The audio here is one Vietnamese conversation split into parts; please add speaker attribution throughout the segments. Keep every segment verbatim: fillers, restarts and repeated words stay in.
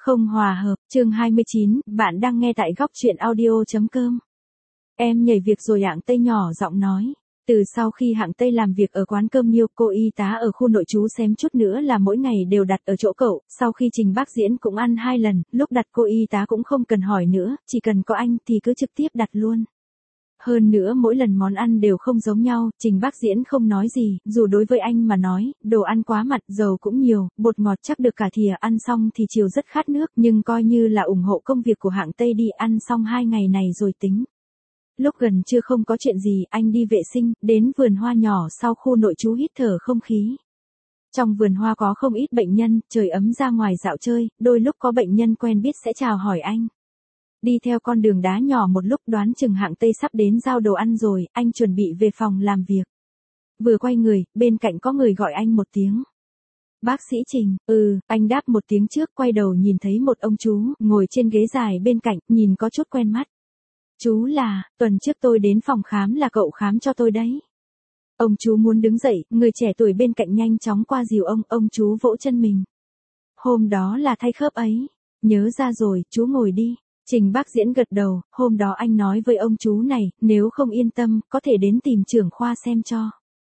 Speaker 1: Không hòa hợp, chương hai mươi chín, bạn đang nghe tại góc truyện audio.com. Em nhảy việc rồi hạng Tây nhỏ giọng nói. Từ sau khi hạng Tây làm việc ở quán cơm Nhiêu, cô y tá ở khu nội trú xém chút nữa là mỗi ngày đều đặt ở chỗ cậu, sau khi Trình Bác Diễn cũng ăn hai lần, lúc đặt cô y tá cũng không cần hỏi nữa, chỉ cần có anh thì cứ trực tiếp đặt luôn. Hơn nữa mỗi lần món ăn đều không giống nhau, Trình Bác Diễn không nói gì, dù đối với anh mà nói, đồ ăn quá mặn, dầu cũng nhiều, bột ngọt chắc được cả thìa, ăn xong thì chiều rất khát nước, nhưng coi như là ủng hộ công việc của hạng Tây đi, ăn xong hai ngày này rồi tính. Lúc gần trưa không có chuyện gì, anh đi vệ sinh, đến vườn hoa nhỏ sau khu nội trú hít thở không khí. Trong vườn hoa có không ít bệnh nhân, trời ấm ra ngoài dạo chơi, đôi lúc có bệnh nhân quen biết sẽ chào hỏi anh. Đi theo con đường đá nhỏ một lúc đoán chừng hạng Tây sắp đến giao đồ ăn rồi, anh chuẩn bị về phòng làm việc. Vừa quay người, bên cạnh có người gọi anh một tiếng. Bác sĩ Trình, ừ, anh đáp một tiếng trước, quay đầu nhìn thấy một ông chú, ngồi trên ghế dài bên cạnh, nhìn có chút quen mắt. Chú là, tuần trước tôi đến phòng khám là cậu khám cho tôi đấy. Ông chú muốn đứng dậy, người trẻ tuổi bên cạnh nhanh chóng qua dìu ông, ông chú vỗ chân mình. Hôm đó là thay khớp ấy, nhớ ra rồi, chú ngồi đi. Trình Bác Diễn gật đầu, hôm đó anh nói với ông chú này, nếu không yên tâm, có thể đến tìm trưởng khoa xem cho.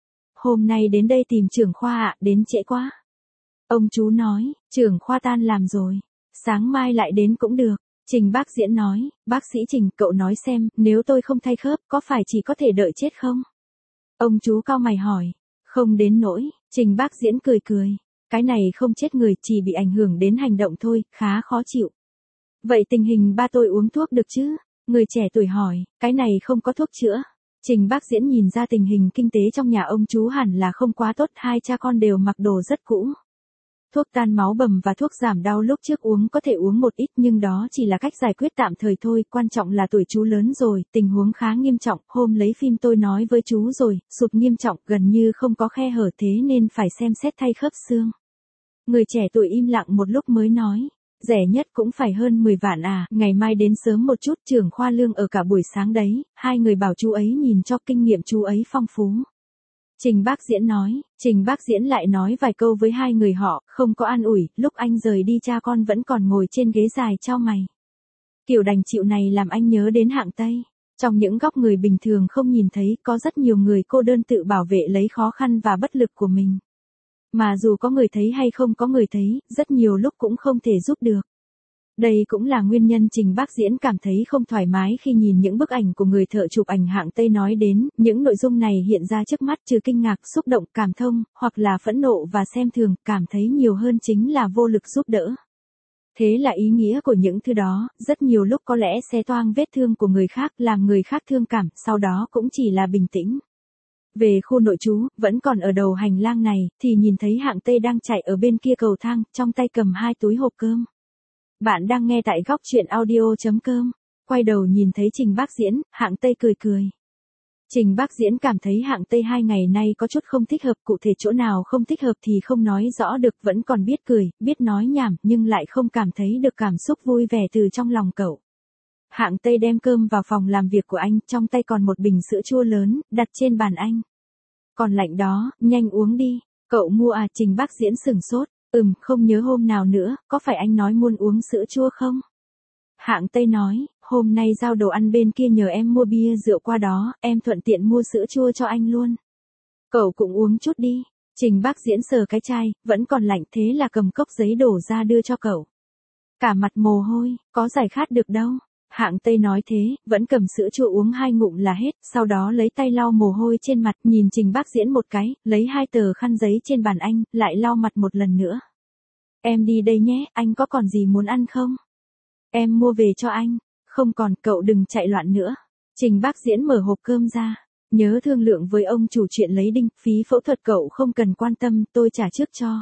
Speaker 1: Hôm nay đến đây tìm trưởng khoa ạ, à, đến trễ quá. Ông chú nói, trưởng khoa tan làm rồi, sáng mai lại đến cũng được. Trình Bác Diễn nói, bác sĩ Trình, cậu nói xem, nếu tôi không thay khớp, có phải chỉ có thể đợi chết không? Ông chú cau mày hỏi, không đến nỗi, Trình Bác Diễn cười cười, cái này không chết người, chỉ bị ảnh hưởng đến hành động thôi, khá khó chịu. Vậy tình hình ba tôi uống thuốc được chứ? Người trẻ tuổi hỏi, cái này không có thuốc chữa. Trình Bác Diễn nhìn ra tình hình kinh tế trong nhà ông chú hẳn là không quá tốt, hai cha con đều mặc đồ rất cũ. Thuốc tan máu bầm và thuốc giảm đau lúc trước uống có thể uống một ít nhưng đó chỉ là cách giải quyết tạm thời thôi, quan trọng là tuổi chú lớn rồi, tình huống khá nghiêm trọng, hôm lấy phim tôi nói với chú rồi, sụp nghiêm trọng, gần như không có khe hở thế nên phải xem xét thay khớp xương. Người trẻ tuổi im lặng một lúc mới nói. Rẻ nhất cũng phải hơn mười vạn à, ngày mai đến sớm một chút, trưởng khoa Lương ở cả buổi sáng đấy, hai người bảo chú ấy nhìn cho, kinh nghiệm chú ấy phong phú. Trình Bác Diễn nói, Trình Bác Diễn lại nói vài câu với hai người họ, không có an ủi, lúc anh rời đi cha con vẫn còn ngồi trên ghế dài chau mày. Kiểu đành chịu này làm anh nhớ đến hạng Tây. Trong những góc người bình thường không nhìn thấy, có rất nhiều người cô đơn tự bảo vệ lấy khó khăn và bất lực của mình. Mà dù có người thấy hay không có người thấy, rất nhiều lúc cũng không thể giúp được. Đây cũng là nguyên nhân Trình Bác Diễn cảm thấy không thoải mái khi nhìn những bức ảnh của người thợ chụp ảnh hạng Tây nói đến, những nội dung này hiện ra trước mắt trừ kinh ngạc, xúc động, cảm thông, hoặc là phẫn nộ và xem thường, cảm thấy nhiều hơn chính là vô lực giúp đỡ. Thế là ý nghĩa của những thứ đó, rất nhiều lúc có lẽ xé toang vết thương của người khác, làm người khác thương cảm, sau đó cũng chỉ là bình tĩnh. Về khu nội trú, vẫn còn ở đầu hành lang này, thì nhìn thấy hạng Tây đang chạy ở bên kia cầu thang, trong tay cầm hai túi hộp cơm. Bạn đang nghe tại góc truyện audio.com. Quay đầu nhìn thấy Trình Bác Diễn, hạng Tây cười cười. Trình Bác Diễn cảm thấy hạng Tây hai ngày nay có chút không thích hợp, cụ thể chỗ nào không thích hợp thì không nói rõ được, vẫn còn biết cười, biết nói nhảm, nhưng lại không cảm thấy được cảm xúc vui vẻ từ trong lòng cậu. Hạng Tây đem cơm vào phòng làm việc của anh, trong tay còn một bình sữa chua lớn, đặt trên bàn anh. Còn lạnh đó, nhanh uống đi. Cậu mua à? Trình Bác Diễn sửng sốt. Ừm, không nhớ hôm nào nữa, có phải anh nói muốn uống sữa chua không? Hạng Tây nói, hôm nay giao đồ ăn bên kia nhờ em mua bia rượu qua đó, em thuận tiện mua sữa chua cho anh luôn. Cậu cũng uống chút đi. Trình Bác Diễn sờ cái chai, vẫn còn lạnh thế là cầm cốc giấy đổ ra đưa cho cậu. Cả mặt mồ hôi, có giải khát được đâu. Hạng Tây nói thế, vẫn cầm sữa chua uống hai ngụm là hết, sau đó lấy tay lau mồ hôi trên mặt, nhìn Trình Bác Diễn một cái, lấy hai tờ khăn giấy trên bàn anh, lại lau mặt một lần nữa. Em đi đây nhé, anh có còn gì muốn ăn không? Em mua về cho anh. Không còn, cậu đừng chạy loạn nữa. Trình Bác Diễn mở hộp cơm ra. Nhớ thương lượng với ông chủ chuyện lấy đinh, phí phẫu thuật cậu không cần quan tâm, tôi trả trước cho.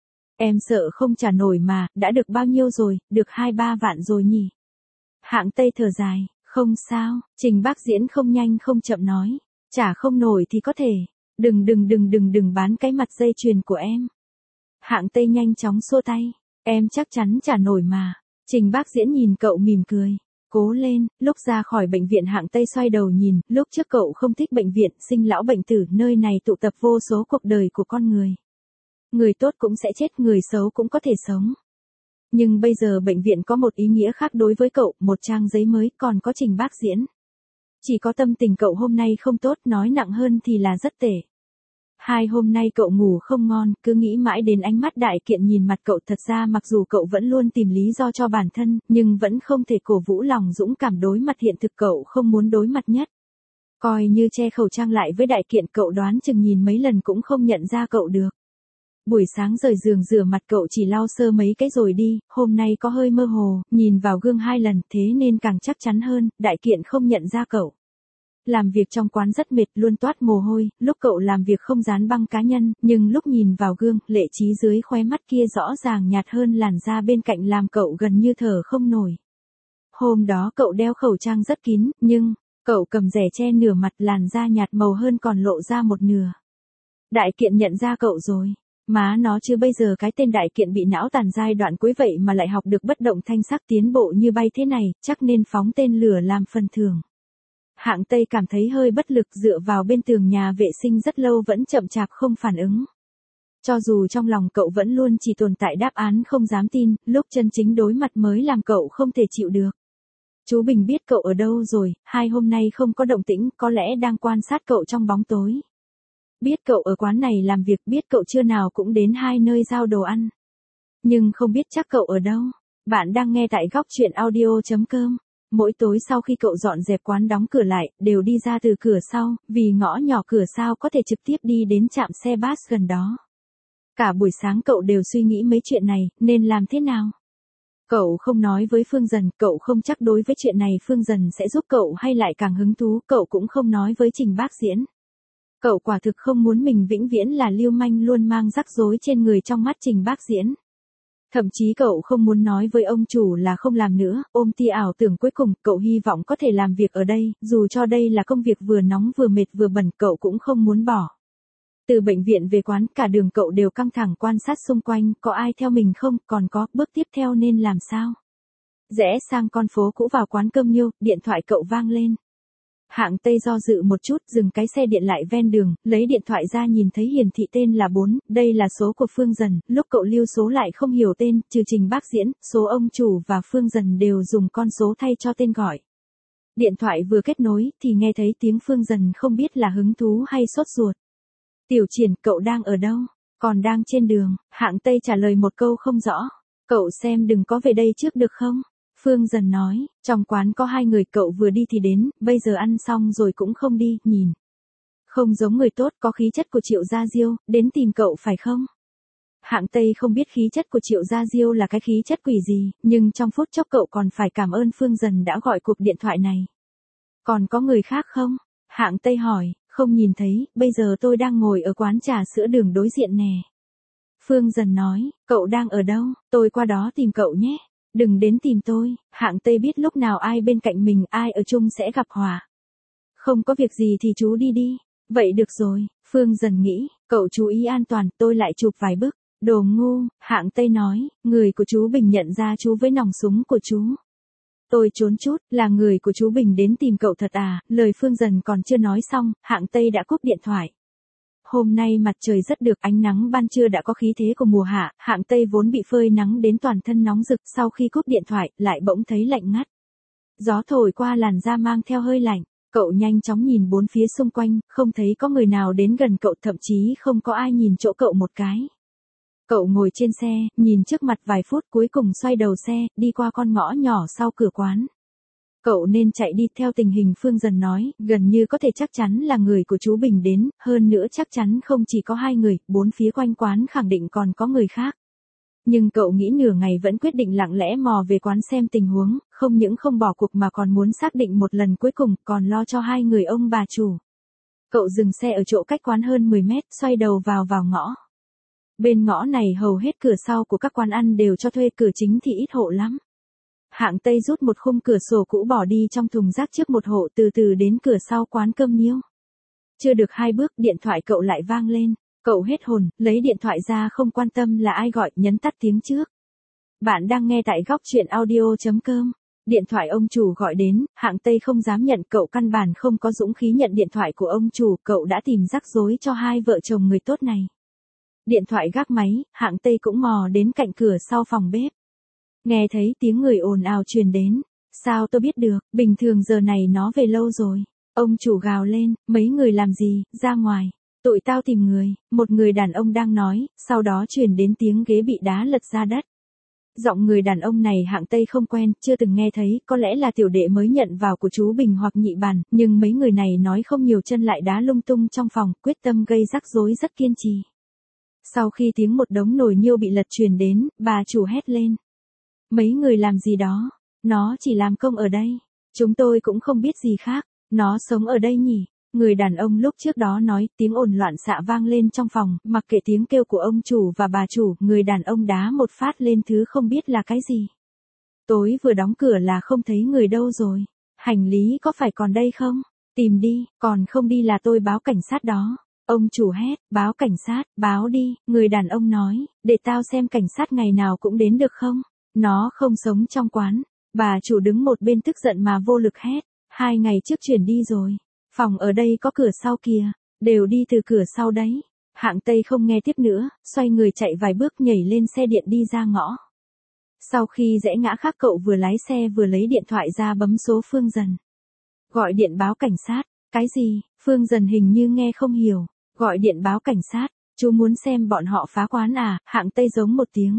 Speaker 1: Em sợ không trả nổi mà, đã được bao nhiêu rồi, được hai ba vạn rồi nhỉ? Hạng Tây thở dài, không sao, Trình Bác Diễn không nhanh không chậm nói, trả không nổi thì có thể, đừng đừng đừng đừng đừng bán cái mặt dây chuyền của em. Hạng Tây nhanh chóng xua tay, em chắc chắn trả nổi mà. Trình Bác Diễn nhìn cậu mỉm cười, cố lên. Lúc ra khỏi bệnh viện hạng Tây xoay đầu nhìn, lúc trước cậu không thích bệnh viện, sinh lão bệnh tử, nơi này tụ tập vô số cuộc đời của con người. Người tốt cũng sẽ chết, người xấu cũng có thể sống. Nhưng bây giờ bệnh viện có một ý nghĩa khác đối với cậu, một trang giấy mới, còn có Trình Bác Diễn. Chỉ có tâm tình cậu hôm nay không tốt, nói nặng hơn thì là rất tệ. Hai hôm nay cậu ngủ không ngon, cứ nghĩ mãi đến ánh mắt Đại Kiện nhìn mặt cậu. Thật ra mặc dù cậu vẫn luôn tìm lý do cho bản thân, nhưng vẫn không thể cổ vũ lòng dũng cảm đối mặt hiện thực cậu không muốn đối mặt nhất. Coi như che khẩu trang lại với Đại Kiện, cậu đoán chừng nhìn mấy lần cũng không nhận ra cậu được. Buổi sáng rời giường rửa mặt cậu chỉ lau sơ mấy cái rồi đi, hôm nay có hơi mơ hồ, nhìn vào gương hai lần thế nên càng chắc chắn hơn, Đại Kiện không nhận ra cậu. Làm việc trong quán rất mệt, luôn toát mồ hôi, lúc cậu làm việc không dán băng cá nhân, nhưng lúc nhìn vào gương, lệ trí dưới khóe mắt kia rõ ràng nhạt hơn làn da bên cạnh làm cậu gần như thở không nổi. Hôm đó cậu đeo khẩu trang rất kín, nhưng, cậu cầm rẻ che nửa mặt, làn da nhạt màu hơn còn lộ ra một nửa. Đại Kiện nhận ra cậu rồi. Má nó chứ bây giờ cái tên Đại Kiện bị não tàn giai đoạn cuối vậy mà lại học được bất động thanh sắc tiến bộ như bay thế này, chắc nên phóng tên lửa làm phần thưởng. Hạng Tây cảm thấy hơi bất lực, dựa vào bên tường nhà vệ sinh rất lâu vẫn chậm chạp không phản ứng. Cho dù trong lòng cậu vẫn luôn chỉ tồn tại đáp án không dám tin, lúc chân chính đối mặt mới làm cậu không thể chịu được. Chú Bình biết cậu ở đâu rồi, hai hôm nay không có động tĩnh, có lẽ đang quan sát cậu trong bóng tối. Biết cậu ở quán này làm việc, biết cậu trưa nào cũng đến hai nơi giao đồ ăn. Nhưng không biết chắc cậu ở đâu. Bạn đang nghe tại góc truyện audio chấm com. Mỗi tối sau khi cậu dọn dẹp quán đóng cửa lại, đều đi ra từ cửa sau, vì ngõ nhỏ cửa sau có thể trực tiếp đi đến trạm xe bus gần đó. Cả buổi sáng cậu đều suy nghĩ mấy chuyện này, nên làm thế nào? Cậu không nói với Phương Dần, cậu không chắc đối với chuyện này Phương Dần sẽ giúp cậu hay lại càng hứng thú, cậu cũng không nói với Trình Bác Diễn. Cậu quả thực không muốn mình vĩnh viễn là lưu manh luôn mang rắc rối trên người trong mắt Trình Bác Diễn. Thậm chí cậu không muốn nói với ông chủ là không làm nữa, ôm tia ảo tưởng cuối cùng, cậu hy vọng có thể làm việc ở đây, dù cho đây là công việc vừa nóng vừa mệt vừa bẩn, cậu cũng không muốn bỏ. Từ bệnh viện về quán, cả đường cậu đều căng thẳng quan sát xung quanh, có ai theo mình không, còn có, bước tiếp theo nên làm sao? Rẽ sang con phố cũ vào quán cơm niêu, điện thoại cậu vang lên. Hạng Tây do dự một chút, dừng cái xe điện lại ven đường, lấy điện thoại ra nhìn thấy hiển thị tên là bốn, đây là số của Phương Dần, lúc cậu lưu số lại không hiểu tên, trừ Trình Bác Diễn, số ông chủ và Phương Dần đều dùng con số thay cho tên gọi. Điện thoại vừa kết nối, thì nghe thấy tiếng Phương Dần không biết là hứng thú hay sốt ruột. Tiểu Triển, cậu đang ở đâu? Còn đang trên đường, Hạng Tây trả lời một câu không rõ. Cậu xem đừng có về đây trước được không? Phương Dần nói, trong quán có hai người, cậu vừa đi thì đến, bây giờ ăn xong rồi cũng không đi, nhìn. Không giống người tốt, có khí chất của Triệu Gia Diêu, đến tìm cậu phải không? Hạng Tây không biết khí chất của Triệu Gia Diêu là cái khí chất quỷ gì, nhưng trong phút chốc cậu còn phải cảm ơn Phương Dần đã gọi cuộc điện thoại này. Còn có người khác không? Hạng Tây hỏi, không nhìn thấy, bây giờ tôi đang ngồi ở quán trà sữa đường đối diện nè. Phương Dần nói, cậu đang ở đâu, tôi qua đó tìm cậu nhé. Đừng đến tìm tôi, Hạng Tây biết lúc nào ai bên cạnh mình, ai ở chung sẽ gặp họa. Không có việc gì thì chú đi đi. Vậy được rồi, Phương Dần nghĩ, cậu chú ý an toàn, tôi lại chụp vài bức. Đồ ngu, Hạng Tây nói, người của chú Bình nhận ra chú với nòng súng của chú. Tôi trốn chút, là người của chú Bình đến tìm cậu thật à, lời Phương Dần còn chưa nói xong, Hạng Tây đã cúp điện thoại. Hôm nay mặt trời rất được, ánh nắng ban trưa đã có khí thế của mùa hạ, Hạng Tây vốn bị phơi nắng đến toàn thân nóng rực, sau khi cúp điện thoại, lại bỗng thấy lạnh ngắt. Gió thổi qua làn da mang theo hơi lạnh, cậu nhanh chóng nhìn bốn phía xung quanh, không thấy có người nào đến gần cậu, thậm chí không có ai nhìn chỗ cậu một cái. Cậu ngồi trên xe, nhìn trước mặt vài phút cuối cùng xoay đầu xe, đi qua con ngõ nhỏ sau cửa quán. Cậu nên chạy đi, theo tình hình Phương Dần nói, gần như có thể chắc chắn là người của chú Bình đến, hơn nữa chắc chắn không chỉ có hai người, bốn phía quanh quán khẳng định còn có người khác. Nhưng cậu nghĩ nửa ngày vẫn quyết định lặng lẽ mò về quán xem tình huống, không những không bỏ cuộc mà còn muốn xác định một lần cuối cùng, còn lo cho hai người ông bà chủ. Cậu dừng xe ở chỗ cách quán hơn mười mét, xoay đầu vào vào ngõ. Bên ngõ này hầu hết cửa sau của các quán ăn đều cho thuê, cửa chính thì ít hộ lắm. Hạng Tây rút một khung cửa sổ cũ bỏ đi trong thùng rác trước một hộ, từ từ đến cửa sau quán cơm niêu. Chưa được hai bước, điện thoại cậu lại vang lên. Cậu hết hồn, lấy điện thoại ra không quan tâm là ai gọi, nhấn tắt tiếng trước. Bạn đang nghe tại góc truyện audio chấm com. Điện thoại ông chủ gọi đến, Hạng Tây không dám nhận, cậu căn bản không có dũng khí nhận điện thoại của ông chủ, cậu đã tìm rắc rối cho hai vợ chồng người tốt này. Điện thoại gác máy, Hạng Tây cũng mò đến cạnh cửa sau phòng bếp. Nghe thấy tiếng người ồn ào truyền đến. Sao tôi biết được, bình thường giờ này nó về lâu rồi. Ông chủ gào lên, mấy người làm gì, ra ngoài. Tụi tao tìm người, một người đàn ông đang nói, sau đó truyền đến tiếng ghế bị đá lật ra đất. Giọng người đàn ông này hạng Tây không quen, chưa từng nghe thấy, có lẽ là tiểu đệ mới nhận vào của chú Bình hoặc nhị bàn, nhưng mấy người này nói không nhiều chân lại đá lung tung trong phòng, quyết tâm gây rắc rối rất kiên trì. Sau khi tiếng một đống nồi niêu bị lật truyền đến, bà chủ hét lên. Mấy người làm gì đó, nó chỉ làm công ở đây, chúng tôi cũng không biết gì khác, nó sống ở đây nhỉ. Người đàn ông lúc trước đó nói, tiếng ồn loạn xạ vang lên trong phòng, mặc kệ tiếng kêu của ông chủ và bà chủ, người đàn ông đá một phát lên thứ không biết là cái gì. Tối vừa đóng cửa là không thấy người đâu rồi. Hành lý có phải còn đây không? Tìm đi, còn không đi là tôi báo cảnh sát đó. Ông chủ hét, báo cảnh sát, báo đi, người đàn ông nói, để tao xem cảnh sát ngày nào cũng đến được không? Nó không sống trong quán. Bà chủ đứng một bên tức giận mà vô lực hét, hai ngày trước chuyển đi rồi. Phòng ở đây có cửa sau kìa, đều đi từ cửa sau đấy. Hạng Tây không nghe tiếp nữa, xoay người chạy vài bước nhảy lên xe điện đi ra ngõ. Sau khi rẽ ngã khác cậu vừa lái xe vừa lấy điện thoại ra bấm số Phương Dần. Gọi điện báo cảnh sát, cái gì, Phương Dần hình như nghe không hiểu, gọi điện báo cảnh sát, chú muốn xem bọn họ phá quán à, Hạng Tây giống một tiếng.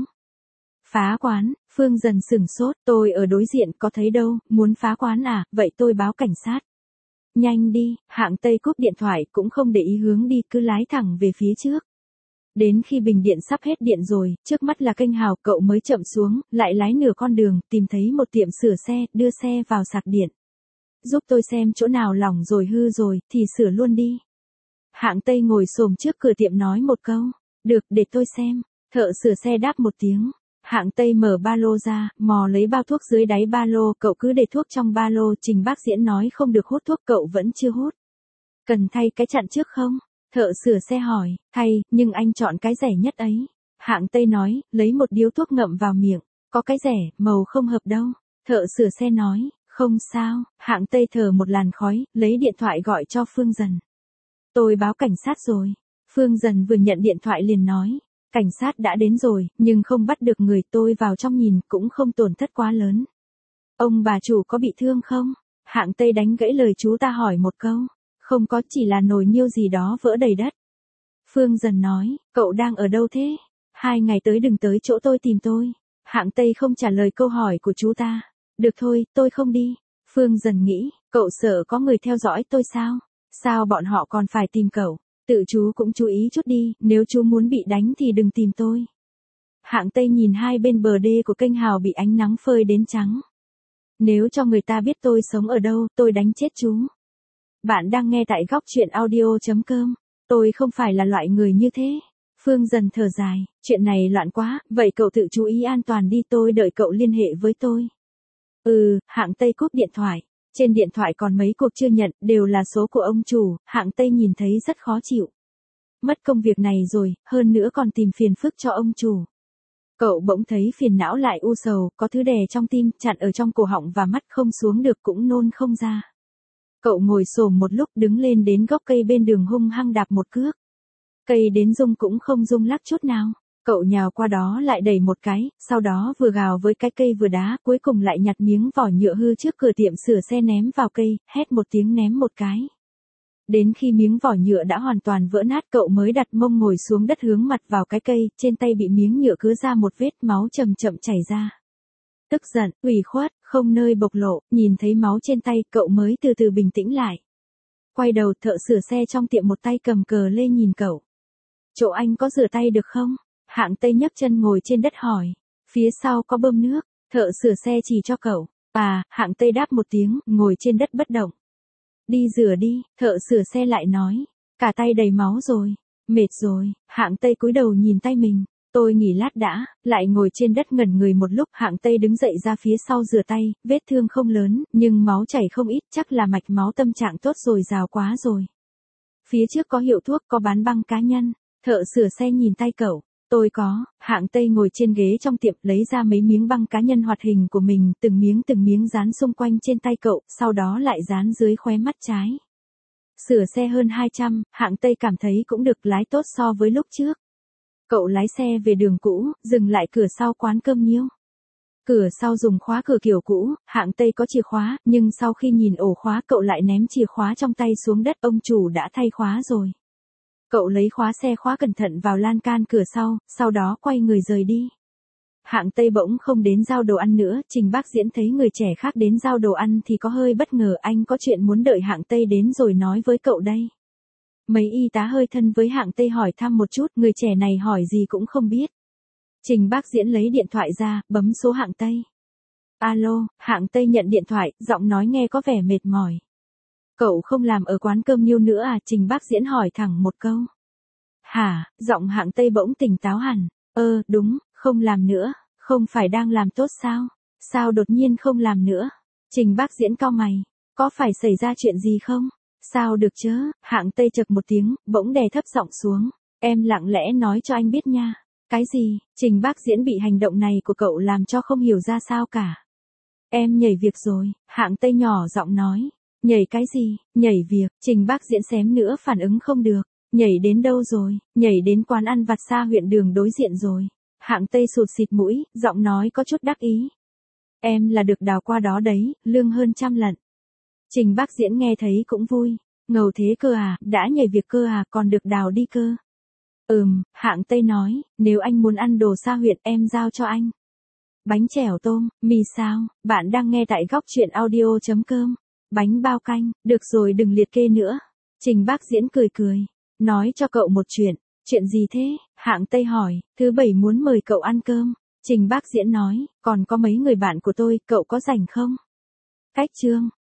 Speaker 1: Phá quán, Phương Dần sửng sốt, tôi ở đối diện có thấy đâu, muốn phá quán à, vậy tôi báo cảnh sát. Nhanh đi, Hạng Tây cúp điện thoại cũng không để ý hướng đi cứ lái thẳng về phía trước. Đến khi bình điện sắp hết điện rồi, trước mắt là kênh hào, cậu mới chậm xuống, lại lái nửa con đường, tìm thấy một tiệm sửa xe, đưa xe vào sạc điện. Giúp tôi xem chỗ nào lỏng rồi hư rồi, thì sửa luôn đi. Hạng Tây ngồi xổm trước cửa tiệm nói một câu, được để tôi xem, thợ sửa xe đáp một tiếng. Hạng Tây mở ba lô ra, mò lấy bao thuốc dưới đáy ba lô, cậu cứ để thuốc trong ba lô, Trình bác diễn nói không được hút thuốc cậu vẫn chưa hút. Cần thay cái chặn trước không? Thợ sửa xe hỏi, thay, nhưng anh chọn cái rẻ nhất ấy. Hạng Tây nói, lấy một điếu thuốc ngậm vào miệng, có cái rẻ, màu không hợp đâu. Thợ sửa xe nói, không sao, Hạng Tây thở một làn khói, lấy điện thoại gọi cho Phương Dần. Tôi báo cảnh sát rồi. Phương Dần vừa nhận điện thoại liền nói. Cảnh sát đã đến rồi, nhưng không bắt được người, tôi vào trong nhìn, cũng không tổn thất quá lớn. Ông bà chủ có bị thương không? Hạng Tây đánh gãy lời chú ta hỏi một câu. Không có, chỉ là nồi niêu gì đó vỡ đầy đất. Phương Dần nói, cậu đang ở đâu thế? Hai ngày tới đừng tới chỗ tôi tìm tôi. Hạng Tây không trả lời câu hỏi của chú ta. Được thôi, tôi không đi. Phương Dần nghĩ, cậu sợ có người theo dõi tôi sao? Sao bọn họ còn phải tìm cậu? Tự chú cũng chú ý chút đi, nếu chú muốn bị đánh thì đừng tìm tôi. Hạng Tây nhìn hai bên bờ đê của kênh hào bị ánh nắng phơi đến trắng. Nếu cho người ta biết tôi sống ở đâu, tôi đánh chết chú. Bạn đang nghe tại góc truyện audio chấm com. Tôi không phải là loại người như thế. Phương Dần thở dài, chuyện này loạn quá, vậy cậu tự chú ý an toàn đi, tôi đợi cậu liên hệ với tôi. Ừ, Hạng Tây cúp điện thoại. Trên điện thoại còn mấy cuộc chưa nhận, đều là số của ông chủ, Hạng Tây nhìn thấy rất khó chịu. Mất công việc này rồi, hơn nữa còn tìm phiền phức cho ông chủ. Cậu bỗng thấy phiền não lại u sầu, có thứ đè trong tim, chặn ở trong cổ họng và mắt không xuống được cũng nôn không ra. Cậu ngồi xổm một lúc đứng lên đến gốc cây bên đường hung hăng đạp một cước. Cây đến rung cũng không rung lắc chút nào. Cậu nhào qua đó lại đẩy một cái, sau đó vừa gào với cái cây vừa đá, cuối cùng lại nhặt miếng vỏ nhựa hư trước cửa tiệm sửa xe ném vào cây, hét một tiếng ném một cái. Đến khi miếng vỏ nhựa đã hoàn toàn vỡ nát cậu mới đặt mông ngồi xuống đất hướng mặt vào cái cây, trên tay bị miếng nhựa cứa ra một vết máu chậm chậm chảy ra. Tức giận, ủy khuất, không nơi bộc lộ, nhìn thấy máu trên tay cậu mới từ từ bình tĩnh lại. Quay đầu thợ sửa xe trong tiệm một tay cầm cờ lê nhìn cậu. Chỗ anh có rửa tay được không? Hạng Tây nhấc chân ngồi trên đất hỏi. Phía sau có bơm nước, thợ sửa xe chỉ cho cậu. À, Hạng Tây đáp một tiếng, ngồi trên đất bất động. Đi rửa đi, thợ sửa xe lại nói. Cả tay đầy máu rồi. Mệt rồi, Hạng Tây cúi đầu nhìn tay mình. Tôi nghỉ lát đã, lại ngồi trên đất ngẩn người một lúc. Hạng Tây đứng dậy ra phía sau rửa tay, vết thương không lớn, nhưng máu chảy không ít, chắc là mạch máu tâm trạng tốt rồi rào quá rồi. Phía trước có hiệu thuốc, có bán băng cá nhân. Thợ sửa xe nhìn tay cậu. Tôi có, Hạng Tây ngồi trên ghế trong tiệm lấy ra mấy miếng băng cá nhân hoạt hình của mình, từng miếng từng miếng dán xung quanh trên tay cậu, sau đó lại dán dưới khóe mắt trái. Sửa xe hơn hai trăm, Hạng Tây cảm thấy cũng được, lái tốt so với lúc trước. Cậu lái xe về đường cũ, dừng lại cửa sau quán cơm nhiêu. Cửa sau dùng khóa cửa kiểu cũ, hạng Tây có chìa khóa, nhưng sau khi nhìn ổ khóa cậu lại ném chìa khóa trong tay xuống đất, ông chủ đã thay khóa rồi. Cậu lấy khóa xe khóa cẩn thận vào lan can cửa sau, sau đó quay người rời đi. Hạng Tây bỗng không đến giao đồ ăn nữa, Trình Bác Diễn thấy người trẻ khác đến giao đồ ăn thì có hơi bất ngờ, anh có chuyện muốn đợi Hạng Tây đến rồi nói với cậu đây. Mấy y tá hơi thân với Hạng Tây hỏi thăm một chút, người trẻ này hỏi gì cũng không biết. Trình Bác Diễn lấy điện thoại ra, bấm số Hạng Tây. Alo, Hạng Tây nhận điện thoại, giọng nói nghe có vẻ mệt mỏi. Cậu không làm ở quán cơm Nhiêu nữa à? Trình Bác Diễn hỏi thẳng một câu. Hả? Giọng Hạng Tây bỗng tỉnh táo hẳn. Ơ, đúng, không làm nữa, không phải đang làm tốt sao? Sao đột nhiên không làm nữa? Trình Bác Diễn cau mày. Có phải xảy ra chuyện gì không? Sao được chứ? Hạng Tây chậc một tiếng, bỗng đè thấp giọng xuống. Em lặng lẽ nói cho anh biết nha. Cái gì? Trình Bác Diễn bị hành động này của cậu làm cho không hiểu ra sao cả. Em nhảy việc rồi, Hạng Tây nhỏ giọng nói. Nhảy cái gì? Nhảy việc. Trình Bác Diễn xém nữa phản ứng không được. Nhảy đến đâu rồi? Nhảy đến quán ăn vặt xa huyện đường đối diện rồi. Hạng Tây sụt xịt mũi, giọng nói có chút đắc ý. Em là được đào qua đó đấy, lương hơn trăm lần. Trình Bác Diễn nghe thấy cũng vui. Ngầu thế cơ à, đã nhảy việc cơ à, còn được đào đi cơ. Ừm, Hạng Tây nói, nếu anh muốn ăn đồ xa huyện em giao cho anh. Bánh chèo tôm, mì sao, bạn đang nghe tại góc truyện audio chấm com. Bánh bao canh, được rồi đừng liệt kê nữa. Trình Bác Diễn cười cười. Nói cho cậu một chuyện. Chuyện gì thế? Hạng Tây hỏi, thứ bảy muốn mời cậu ăn cơm. Trình Bác Diễn nói, còn có mấy người bạn của tôi, cậu có rảnh không? Cách chương.